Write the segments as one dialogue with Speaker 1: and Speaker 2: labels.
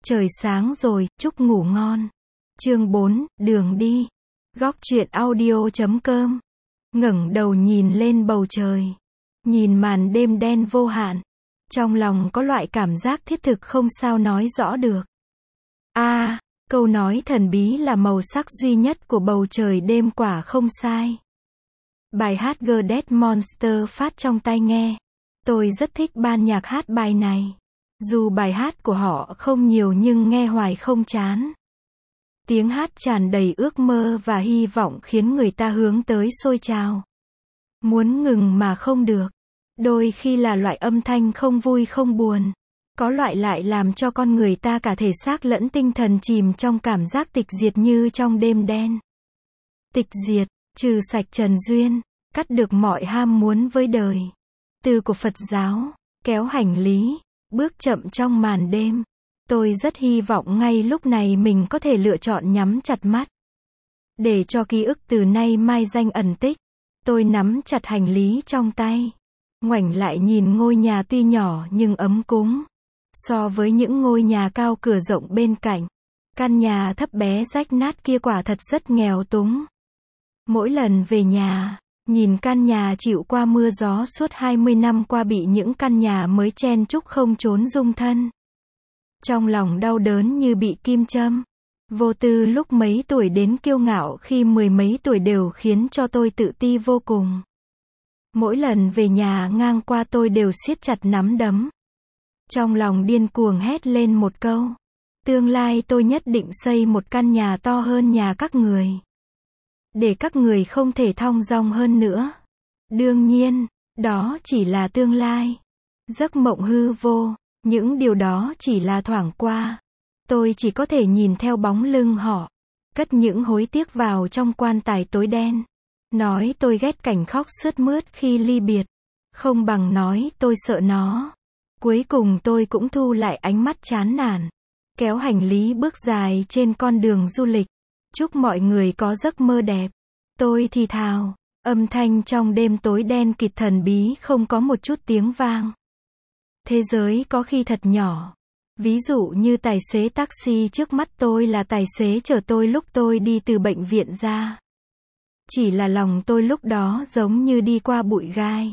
Speaker 1: Trời sáng rồi, chúc ngủ ngon. Chương 4, đường đi. Góc truyện audio.com. Ngẩng đầu nhìn lên bầu trời. Nhìn màn đêm đen vô hạn. Trong lòng có loại cảm giác thiết thực không sao nói rõ được. Câu nói thần bí là màu sắc duy nhất của bầu trời đêm quả không sai. Bài hát Girl Dead Monster phát trong tai nghe. Tôi rất thích ban nhạc hát bài này. Dù bài hát của họ không nhiều nhưng nghe hoài không chán. Tiếng hát tràn đầy ước mơ và hy vọng khiến người ta hướng tới sôi trào. Muốn ngừng mà không được. Đôi khi là loại âm thanh không vui không buồn. Có loại lại làm cho con người ta cả thể xác lẫn tinh thần chìm trong cảm giác tịch diệt như trong đêm đen. Tịch diệt, trừ sạch trần duyên, cắt được mọi ham muốn với đời. Từ của Phật giáo, kéo hành lý, bước chậm trong màn đêm. Tôi rất hy vọng ngay lúc này mình có thể lựa chọn nhắm chặt mắt. Để cho ký ức từ nay mai danh ẩn tích. Tôi nắm chặt hành lý trong tay. Ngoảnh lại nhìn ngôi nhà tuy nhỏ nhưng ấm cúng. So với những ngôi nhà cao cửa rộng bên cạnh, căn nhà thấp bé rách nát kia quả thật rất nghèo túng. Mỗi lần về nhà, nhìn căn nhà chịu qua mưa gió suốt 20 năm qua bị những căn nhà mới chen chúc không chốn dung thân. Trong lòng đau đớn như bị kim châm. Vô tư lúc mấy tuổi đến kiêu ngạo khi mười mấy tuổi đều khiến cho tôi tự ti vô cùng. Mỗi lần về nhà ngang qua tôi đều siết chặt nắm đấm. Trong lòng điên cuồng hét lên một câu. Tương lai tôi nhất định xây một căn nhà to hơn nhà các người. Để các người không thể thong dong hơn nữa. Đương nhiên, đó chỉ là tương lai. Giấc mộng hư vô, những điều đó chỉ là thoảng qua. Tôi chỉ có thể nhìn theo bóng lưng họ. Cất những hối tiếc vào trong quan tài tối đen. Nói tôi ghét cảnh khóc sướt mướt khi ly biệt. Không bằng nói tôi sợ nó. Cuối cùng tôi cũng thu lại ánh mắt chán nản. Kéo hành lý bước dài trên con đường du lịch. Chúc mọi người có giấc mơ đẹp. Tôi thì thào. Âm thanh trong đêm tối đen kịt thần bí không có một chút tiếng vang. Thế giới có khi thật nhỏ. Ví dụ như tài xế taxi trước mắt tôi là tài xế chở tôi lúc tôi đi từ bệnh viện ra. Chỉ là lòng tôi lúc đó giống như đi qua bụi gai.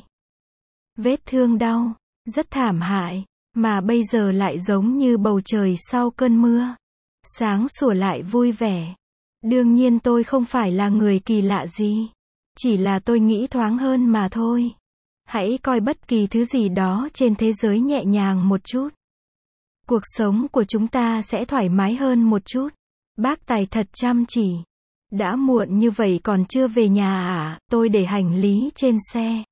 Speaker 1: Vết thương đau, rất thảm hại, mà bây giờ lại giống như bầu trời sau cơn mưa. Sáng sủa lại vui vẻ. Đương nhiên tôi không phải là người kỳ lạ gì. Chỉ là tôi nghĩ thoáng hơn mà thôi. Hãy coi bất kỳ thứ gì đó trên thế giới nhẹ nhàng một chút. Cuộc sống của chúng ta sẽ thoải mái hơn một chút. Bác Tài thật chăm chỉ. Đã muộn như vậy còn chưa về nhà à? Tôi để hành lý trên xe.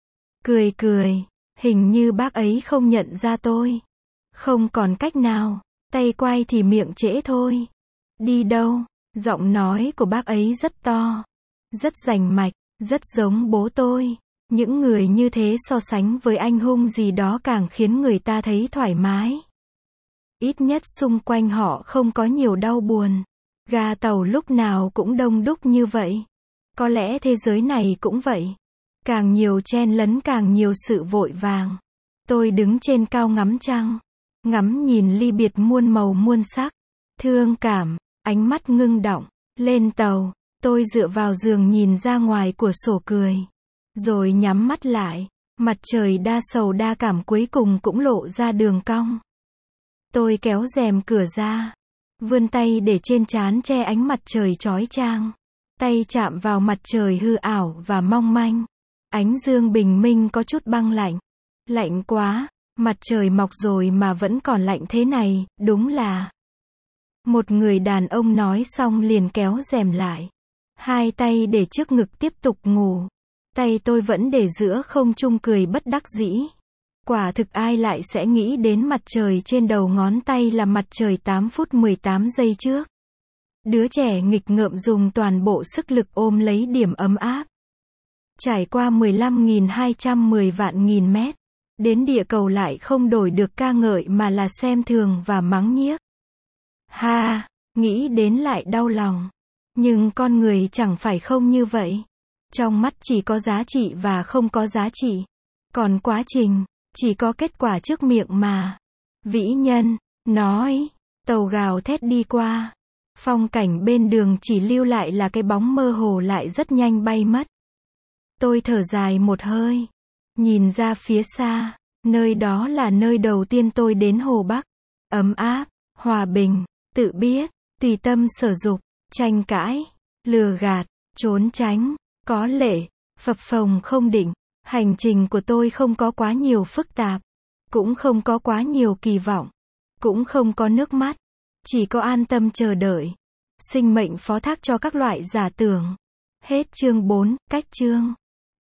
Speaker 1: Cười, hình như bác ấy không nhận ra tôi. Không còn cách nào, tay quay thì miệng trễ thôi. Đi đâu? Giọng nói của bác ấy rất to, rất rành mạch, rất giống bố tôi. Những người như thế so sánh với anh hùng gì đó càng khiến người ta thấy thoải mái. Ít nhất xung quanh họ không có nhiều đau buồn. Ga tàu lúc nào cũng đông đúc như vậy. Có lẽ thế giới này cũng vậy. Càng nhiều chen lấn càng nhiều sự vội vàng. Tôi đứng trên cao ngắm trăng. Ngắm nhìn ly biệt muôn màu muôn sắc. Thương cảm, ánh mắt ngưng đọng. Lên tàu, tôi dựa vào giường nhìn ra ngoài cửa sổ cười. Rồi nhắm mắt lại. Mặt trời đa sầu đa cảm cuối cùng cũng lộ ra đường cong. Tôi kéo rèm cửa ra. Vươn tay để trên trán che ánh mặt trời chói chang. Tay chạm vào mặt trời hư ảo và mong manh. Ánh dương bình minh có chút băng lạnh. Lạnh quá, mặt trời mọc rồi mà vẫn còn lạnh thế này, đúng là. Một người đàn ông nói xong liền kéo rèm lại. Hai tay để trước ngực tiếp tục ngủ. Tay tôi vẫn để giữa không trung cười bất đắc dĩ. Quả thực ai lại sẽ nghĩ đến mặt trời trên đầu ngón tay là mặt trời 8 phút 18 giây trước. Đứa trẻ nghịch ngợm dùng toàn bộ sức lực ôm lấy điểm ấm áp. Trải qua 15.210 vạn nghìn mét. Đến địa cầu lại không đổi được ca ngợi mà là xem thường và mắng nhiếc. Ha, nghĩ đến lại đau lòng. Nhưng con người chẳng phải không như vậy. Trong mắt chỉ có giá trị và không có giá trị. Còn quá trình, chỉ có kết quả trước miệng mà. Vĩ nhân, nói, Tàu gào thét đi qua. Phong cảnh bên đường chỉ lưu lại là cái bóng mơ hồ lại rất nhanh bay mất. Tôi thở dài một hơi. Nhìn ra phía xa. Nơi đó là nơi đầu tiên tôi đến Hồ Bắc. Ấm áp, hòa bình, tự biết, tùy tâm sở dục, tranh cãi, lừa gạt, trốn tránh, có lệ, phập phồng không định. Hành trình của tôi không có quá nhiều phức tạp. Cũng không có quá nhiều kỳ vọng. Cũng không có nước mắt. Chỉ có an tâm chờ đợi. Sinh mệnh phó thác cho các loại giả tưởng. Hết chương 4, cách chương.